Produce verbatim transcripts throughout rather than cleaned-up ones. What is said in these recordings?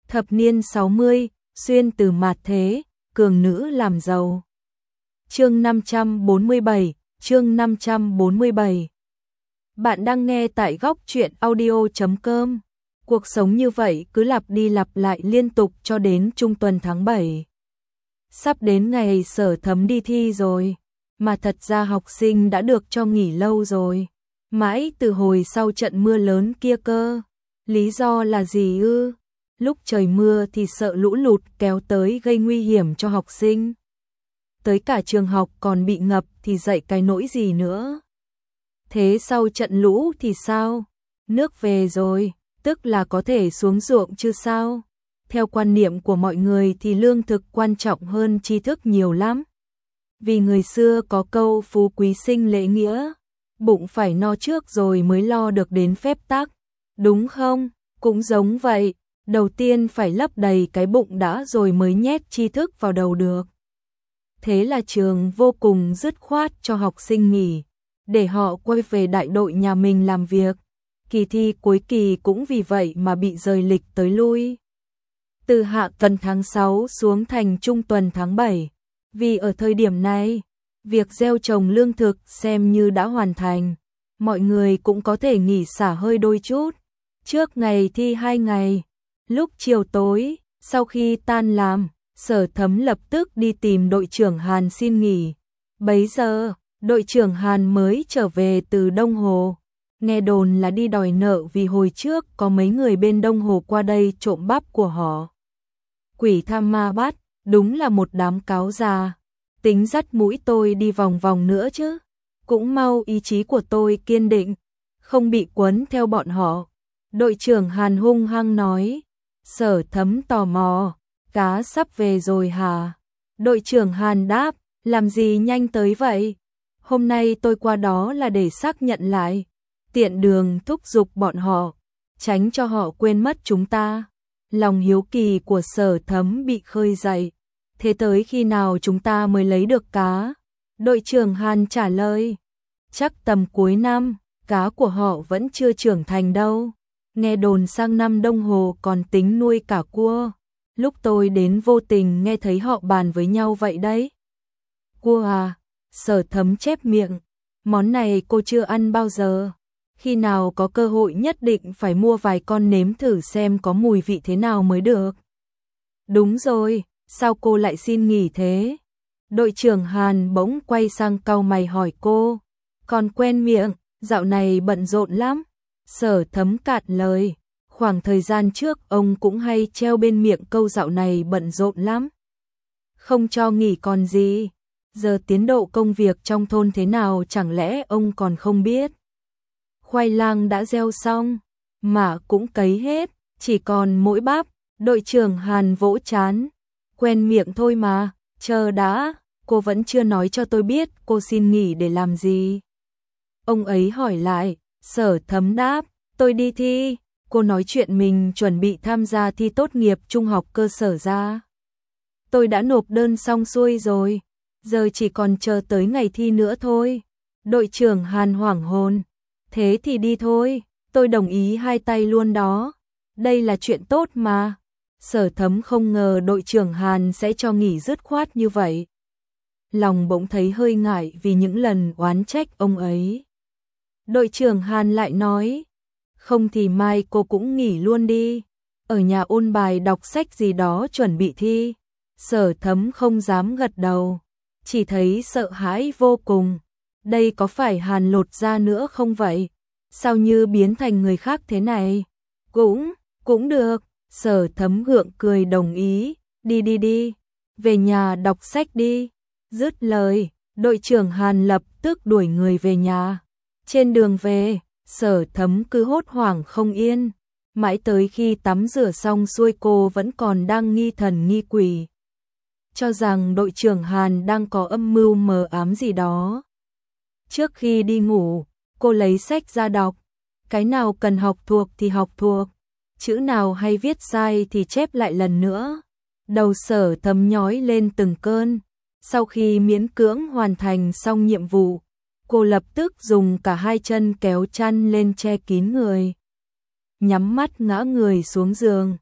Thập niên sáu mươi, xuyên từ mạt thế, cường nữ làm giàu. Chương năm trăm bốn mươi bảy, chương năm trăm bốn mươi bảy. Bạn đang nghe tại góc truyện audio chấm com. Cuộc sống như vậy cứ lặp đi lặp lại liên tục cho đến trung tuần tháng bảy. Sắp đến ngày Sở Thấm đi thi rồi, mà thật ra học sinh đã được cho nghỉ lâu rồi. Mãi từ hồi sau trận mưa lớn kia cơ. Lý do là gì ư? Lúc trời mưa thì sợ lũ lụt kéo tới gây nguy hiểm cho học sinh. Tới cả trường học còn bị ngập thì dạy cái nỗi gì nữa. Thế sau trận lũ thì sao? Nước về rồi, tức là có thể xuống ruộng chứ sao? Theo quan niệm của mọi người thì lương thực quan trọng hơn tri thức nhiều lắm. Vì người xưa có câu phú quý sinh lễ nghĩa, bụng phải no trước rồi mới lo được đến phép tắc, đúng không? Cũng giống vậy, đầu tiên phải lấp đầy cái bụng đã rồi mới nhét tri thức vào đầu được. Thế là trường vô cùng dứt khoát cho học sinh nghỉ, để họ quay về đại đội nhà mình làm việc. Kỳ thi cuối kỳ cũng vì vậy mà bị rời lịch tới lui. Từ hạ tuần tháng sáu xuống thành trung tuần tháng bảy, vì ở thời điểm này, việc gieo trồng lương thực xem như đã hoàn thành, mọi người cũng có thể nghỉ xả hơi đôi chút. Trước ngày thi hai ngày, lúc chiều tối, sau khi tan làm, Sở Thấm lập tức đi tìm đội trưởng Hàn xin nghỉ. Bấy giờ, đội trưởng Hàn mới trở về từ Đông Hồ. Nghe đồn là đi đòi nợ vì hồi trước có mấy người bên Đông Hồ qua đây trộm bắp của họ. Quỷ tham ma bắt, đúng là một đám cáo già. Tính dắt mũi tôi đi vòng vòng nữa chứ. Cũng mau ý chí của tôi kiên định, không bị quấn theo bọn họ. Đội trưởng Hàn hung hăng nói. Sở Thấm tò mò, cá sắp về rồi hả? Đội trưởng Hàn đáp, làm gì nhanh tới vậy? Hôm nay tôi qua đó là để xác nhận lại, tiện đường thúc giục bọn họ, tránh cho họ quên mất chúng ta. Lòng hiếu kỳ của Sở Thấm bị khơi dậy. Thế tới khi nào chúng ta mới lấy được cá? Đội trưởng Hàn trả lời, chắc tầm cuối năm, cá của họ vẫn chưa trưởng thành đâu. Nghe đồn sang năm Đông Hồ còn tính nuôi cả cua. Lúc tôi đến vô tình nghe thấy họ bàn với nhau vậy đấy. Cua à? Sở Thấm chép miệng. Món này cô chưa ăn bao giờ. Khi nào có cơ hội nhất định phải mua vài con nếm thử xem có mùi vị thế nào mới được. Đúng rồi, sao cô lại xin nghỉ thế? Đội trưởng Hàn bỗng quay sang cau mày hỏi cô. Còn quen miệng, dạo này bận rộn lắm. Sở Thấm cạn lời. Khoảng thời gian trước ông cũng hay treo bên miệng câu dạo này bận rộn lắm. Không cho nghỉ còn gì. Giờ tiến độ công việc trong thôn thế nào chẳng lẽ ông còn không biết. Khoai lang đã gieo xong, mả cũng cấy hết, chỉ còn mỗi bắp. Đội trưởng Hàn vỗ trán. Quen miệng thôi mà, chờ đã, cô vẫn chưa nói cho tôi biết cô xin nghỉ để làm gì. Ông ấy hỏi lại. Sở Thấm đáp, tôi đi thi. Cô nói chuyện mình chuẩn bị tham gia thi tốt nghiệp trung học cơ sở ra. Tôi đã nộp đơn xong xuôi rồi, giờ chỉ còn chờ tới ngày thi nữa thôi. Đội trưởng Hàn hoảng hồn. Thế thì đi thôi, tôi đồng ý hai tay luôn đó. Đây là chuyện tốt mà. Sở Thấm không ngờ đội trưởng Hàn sẽ cho nghỉ dứt khoát như vậy. Lòng bỗng thấy hơi ngại vì những lần oán trách ông ấy. Đội trưởng Hàn lại nói, không thì mai cô cũng nghỉ luôn đi, ở nhà ôn bài đọc sách gì đó chuẩn bị thi. Sở Thấm không dám gật đầu, chỉ thấy sợ hãi vô cùng. Đây có phải Hàn lột da nữa không vậy? Sao như biến thành người khác thế này? Cũng, cũng được. Sở Thấm gượng cười đồng ý, đi đi đi, về nhà đọc sách đi. Dứt lời, đội trưởng Hàn lập tức đuổi người về nhà. Trên đường về, Sở Thấm cứ hốt hoảng không yên, mãi tới khi tắm rửa xong xuôi cô vẫn còn đang nghi thần nghi quỷ, cho rằng đội trưởng Hàn đang có âm mưu mờ ám gì đó. Trước khi đi ngủ, cô lấy sách ra đọc, cái nào cần học thuộc thì học thuộc, chữ nào hay viết sai thì chép lại lần nữa. Đầu Sở Thấm nhói lên từng cơn. Sau khi miễn cưỡng hoàn thành xong nhiệm vụ, cô lập tức dùng cả hai chân kéo chăn lên che kín người, nhắm mắt ngã người xuống giường.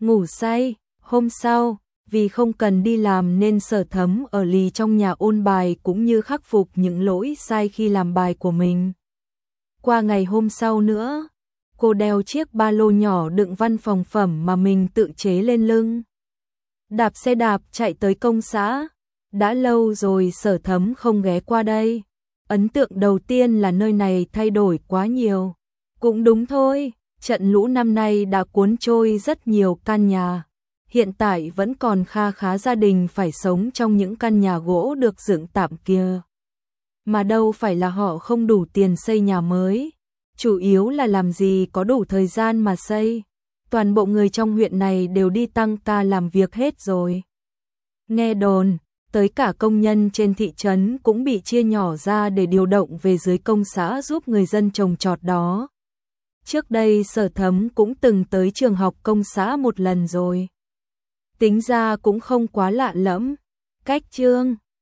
ngủ say. Hôm sau, vì không cần đi làm nên Sở Thấm ở lì trong nhà ôn bài cũng như khắc phục những lỗi sai khi làm bài của mình. Qua ngày hôm sau nữa, cô đeo chiếc ba lô nhỏ đựng văn phòng phẩm mà mình tự chế lên lưng. Đạp xe đạp chạy tới công xã. Đã lâu rồi Sở Thấm không ghé qua đây. Ấn tượng đầu tiên là nơi này thay đổi quá nhiều. Cũng đúng thôi, trận lũ năm nay đã cuốn trôi rất nhiều căn nhà. Hiện tại vẫn còn kha khá gia đình phải sống trong những căn nhà gỗ được dựng tạm kia. Mà đâu phải là họ không đủ tiền xây nhà mới. Chủ yếu là làm gì có đủ thời gian mà xây. Toàn bộ người trong huyện này đều đi tăng ca làm việc hết rồi. Nghe đồn, tới cả công nhân trên thị trấn cũng bị chia nhỏ ra để điều động về dưới công xã giúp người dân trồng trọt đó. Trước đây Sở Thấm cũng từng tới trường học công xã một lần rồi. Tính ra cũng không quá lạ lẫm. Cách chương